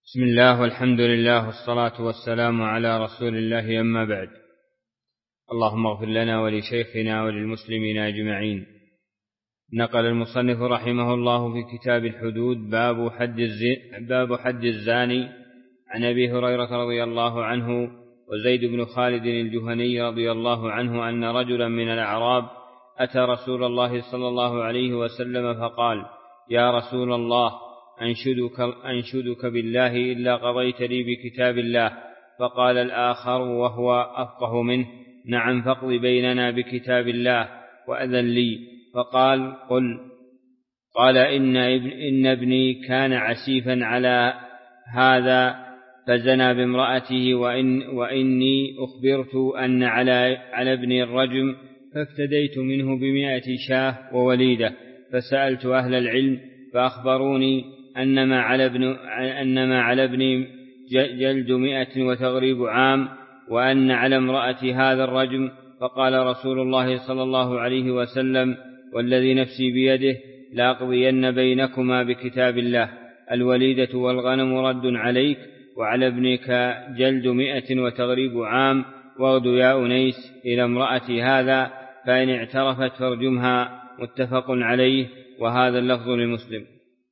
بسم الله والحمد لله والصلاة والسلام على رسول الله، أما بعد. اللهم اغفر لنا ولشيخنا وللمسلمين أجمعين. نقل المصنف رحمه الله في كتاب الحدود باب حد الزاني عن أبي هريرة رضي الله عنه وزيد بن خالد الجهني رضي الله عنه أن رجلا من الأعراب أتى رسول الله صلى الله عليه وسلم فقال: يا رسول الله، أنشدك بالله إلا قضيت لي بكتاب الله. فقال الآخر وهو أفقه منه: نعم، فاقض بيننا بكتاب الله وأذن لي. فقال: قل. قال: إن ابني كان عسيفا على هذا فزنى بامرأته، وإني أخبرت أن على ابني الرجم، فافتديت منه ب100 شاة ووليدة. فسألت أهل العلم فأخبروني أنما على ابني جلد 100 وتغريب عام، وأن على امرأة هذا الرجم. فقال رسول الله صلى الله عليه وسلم: والذي نفسي بيده لأقضين بينكما بكتاب الله، الوليدة والغنم رد عليك، وعلى ابنك جلد 100 وتغريب عام، واغد يا أنيس إلى امرأة هذا، فإن اعترفت فارجمها. متفق عليه، وهذا اللفظ لمسلم.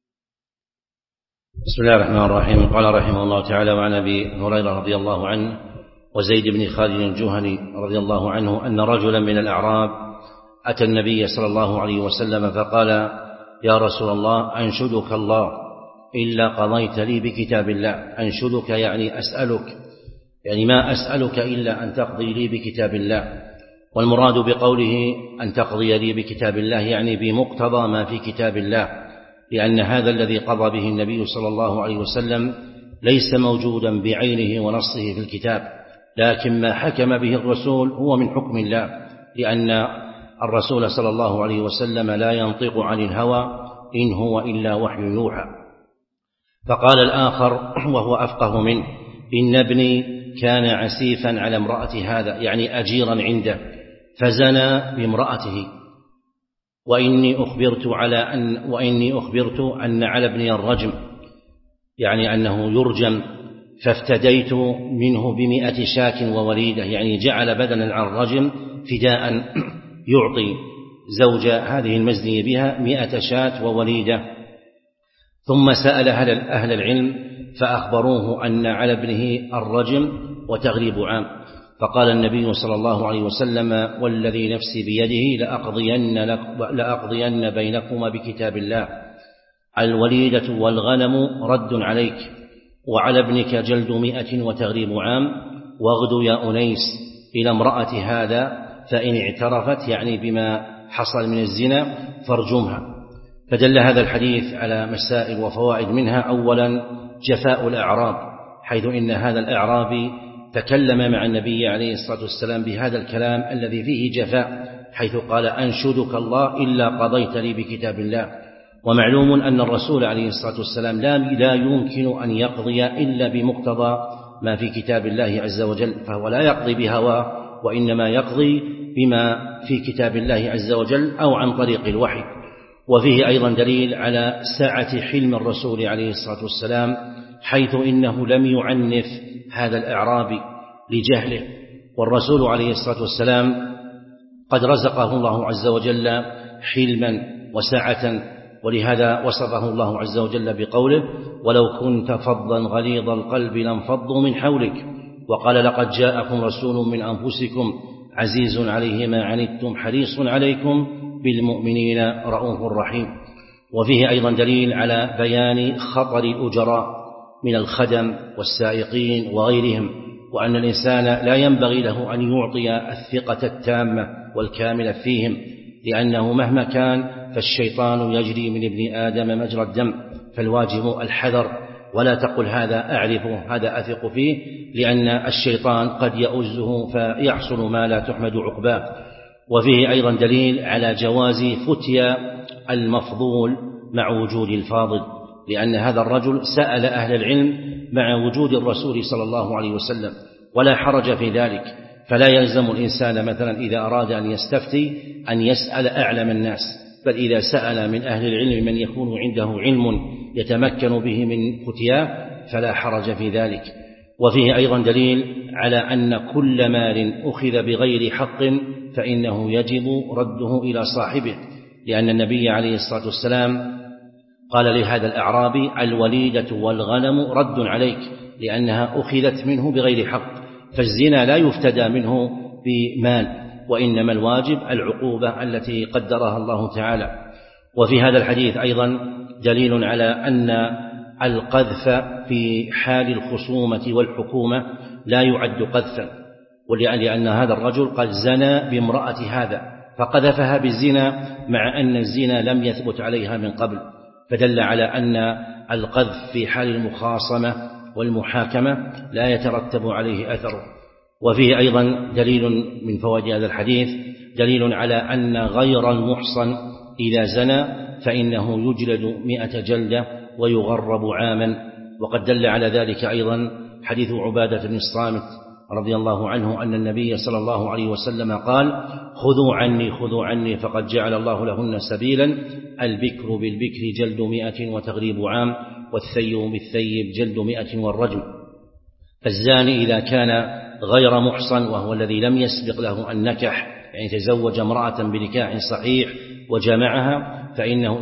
بسم الله الرحمن الرحيم. قال رحمه الله تعالى: وعن أبي هريرة رضي الله عنه وزيد بن خالد الجهني رضي الله عنه أن رجلا من الأعراب أتى النبي صلى الله عليه وسلم فقال: يا رسول الله، أنشدك الله إلا قضيت لي بكتاب الله. أنشدك يعني أسألك، يعني ما أسألك إلا أن تقضي لي بكتاب الله. والمراد بقوله أن تقضي لي بكتاب الله يعني بمقتضى ما في كتاب الله، لأن هذا الذي قضى به النبي صلى الله عليه وسلم ليس موجودا بعينه ونصه في الكتاب، لكن ما حكم به الرسول هو من حكم الله، لأن الرسول صلى الله عليه وسلم لا ينطق عن الهوى إن هو إلا وحي يوحى. فقال الآخر وهو أفقه منه: إن ابني كان عسيفا على امرأة هذا، يعني أجيرا عنده، فزنى بامرأته، وإني أخبرت أن على ابني الرجم، يعني أنه يرجم، فافتديت منه ب100 شاة ووليدة، يعني جعل بدلا عن الرجم فداء يعطي زوج هذه المزني بها 100 شاة ووليدة. ثم سأل أهل العلم فأخبروه أن على ابنه الرجم وتغريب عام. فقال النبي صلى الله عليه وسلم: والذي نفسي بيده لأقضين بينكما بكتاب الله، الوليدة والغنم رد عليك، وعلى ابنك جلد 100 وتغريب عام، واغد يا أنيس إلى امرأة هذا، فإن اعترفت يعني بما حصل من الزنا فارجمها. فدل هذا الحديث على مسائل وفوائد، منها أولا جفاء الأعراب، حيث إن هذا الأعرابي تكلم مع النبي عليه الصلاة والسلام بهذا الكلام الذي فيه جفاء، حيث قال: أنشدك الله إلا قضيت لي بكتاب الله. ومعلوم أن الرسول عليه الصلاة والسلام لا يمكن أن يقضي إلا بمقتضى ما في كتاب الله عز وجل، فهو لا يقضي بهواه، وإنما يقضي بما في كتاب الله عز وجل أو عن طريق الوحي. وفيه أيضا دليل على سعة حلم الرسول عليه الصلاة والسلام، حيث إنه لم يعنف هذا الأعرابي لجهله، والرسول عليه الصلاة والسلام قد رزقه الله عز وجل حلما وسعة، ولهذا وصفه الله عز وجل بقوله: ولو كنت فظا غليظ القلب لانفضوا من حولك. وقال: لقد جاءكم رسول من أنفسكم عزيز عليه ما عنتم حريص عليكم بالمؤمنين رؤوف رحيم. وفيه أيضا دليل على بيان خطر الأجراء من الخدم والسائقين وغيرهم، وأن الإنسان لا ينبغي له أن يعطي الثقة التامة والكاملة فيهم، لأنه مهما كان فالشيطان يجري من ابن آدم مجرى الدم، فالواجب الحذر، ولا تقل هذا أعرفه هذا أثق فيه، لأن الشيطان قد يؤزه فيحصل ما لا تحمد عقباه. وفيه أيضا دليل على جواز فتيا المفضول مع وجود الفاضل، لأن هذا الرجل سأل أهل العلم مع وجود الرسول صلى الله عليه وسلم، ولا حرج في ذلك. فلا يلزم الإنسان مثلا إذا أراد أن يستفتي أن يسأل أعلم الناس، بل إذا سأل من أهل العلم من يكون عنده علم يتمكن به من فتياه فلا حرج في ذلك. وفيه أيضا دليل على أن كل مال أخذ بغير حق فإنه يجب رده إلى صاحبه، لأن النبي عليه الصلاة والسلام قال لهذا الأعرابي: الوليدة والغنم رد عليك، لأنها أخذت منه بغير حق، فالزنا لا يفتدى منه بمال، وإنما الواجب العقوبة التي قدرها الله تعالى. وفي هذا الحديث أيضا دليل على أن القذف في حال الخصومة والحكومة لا يعد قذفا، ولأن هذا الرجل قد زنى بامرأة هذا فقذفها بالزنا مع أن الزنا لم يثبت عليها من قبل، فدل على أن القذف في حال المخاصمة والمحاكمة لا يترتب عليه أثر. وفيه أيضا دليل من فوائد هذا الحديث دليل على أن غير المحصن إذا زنى فإنه يجلد 100 جلدة ويغرب عاما. وقد دل على ذلك أيضا حديث عبادة بن الصامت رضي الله عنه أن النبي صلى الله عليه وسلم قال: خذوا عني فقد جعل الله لهن سبيلا، البكر بالبكر جلد 100 وتغريب عام، والثيب بالثيب جلد 100 والرجم. فالزاني إذا كان غير محصن وهو الذي لم يسبق له النكح، يعني تزوج امرأة بنكاح صحيح وجمعها، فإنه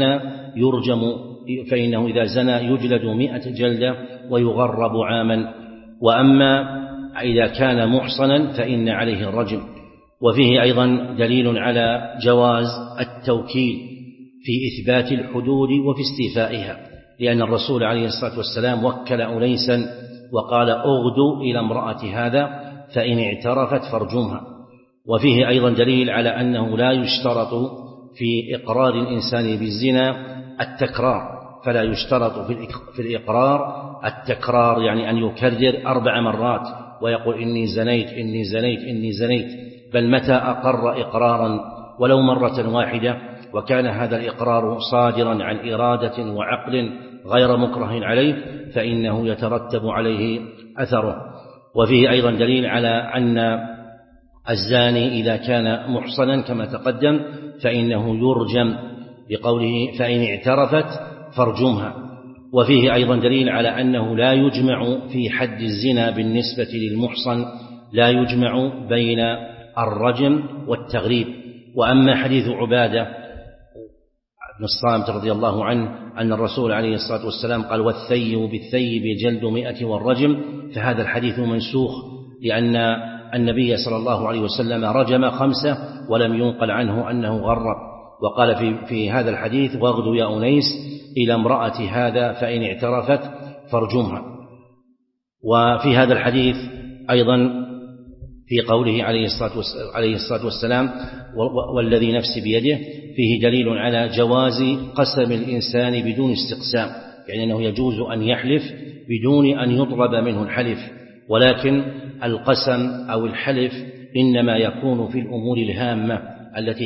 إذا زنى يجلد 100 جلدة ويغرب عاما. وأما إذا كان محصنا فإن عليه الرجم. وفيه أيضا دليل على جواز التوكيل في إثبات الحدود وفي استيفائها، لأن الرسول عليه الصلاة والسلام وكل أنيسا وقال: اغدوا إلى امرأة هذا فإن اعترفت فارجمها. وفيه أيضا دليل على أنه لا يشترط في إقرار الإنسان بالزنا التكرار، فلا يشترط في الإقرار التكرار، يعني أن يكرر 4 مرات ويقول: إني زنيت إني زنيت إني زنيت، بل متى أقر إقرارا ولو مرة واحدة وكان هذا الإقرار صادرا عن إرادة وعقل غير مكره عليه فإنه يترتب عليه أثره. وفيه أيضا دليل على أن الزاني إذا كان محصنا كما تقدم فإنه يرجم، بقوله: فإن اعترفت فارجمها. وفيه أيضا دليل على أنه لا يجمع في حد الزنا بالنسبة للمحصن، لا يجمع بين الرجم والتغريب. وأما حديث عبادة بن الصامت رضي الله عنه أن الرسول عليه الصلاة والسلام قال: والثيب بالثيب جلد 100 والرجم، فهذا الحديث منسوخ، لأن النبي صلى الله عليه وسلم رجم 5 ولم ينقل عنه أنه غرب. وقال في هذا الحديث: واغدوا يا أنيس إلى امرأة هذا فإن اعترفت فارجمها. وفي هذا الحديث أيضا في قوله عليه الصلاة والسلام: والذي نفسي بيده، فيه دليل على جواز قسم الإنسان بدون استقسام، يعني أنه يجوز أن يحلف بدون أن يطلب منه الحلف، ولكن القسم أو الحلف إنما يكون في الأمور الهامة التي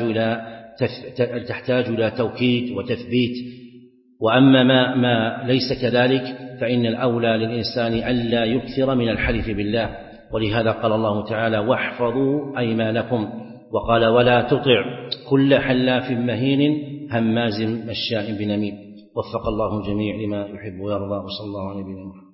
تحتاج إلى توكيد وتثبيت. وأما ما ليس كذلك فإن الأولى للإنسان ألا يكثر من الحلف بالله، ولهذا قال الله تعالى: واحفظوا أيمانكم، وقال: ولا تطع كل حلاف مهين هماز مشاء بنميم. وفق الله الجميع لما يحب ويرضى، وصلى الله عليه وسلم.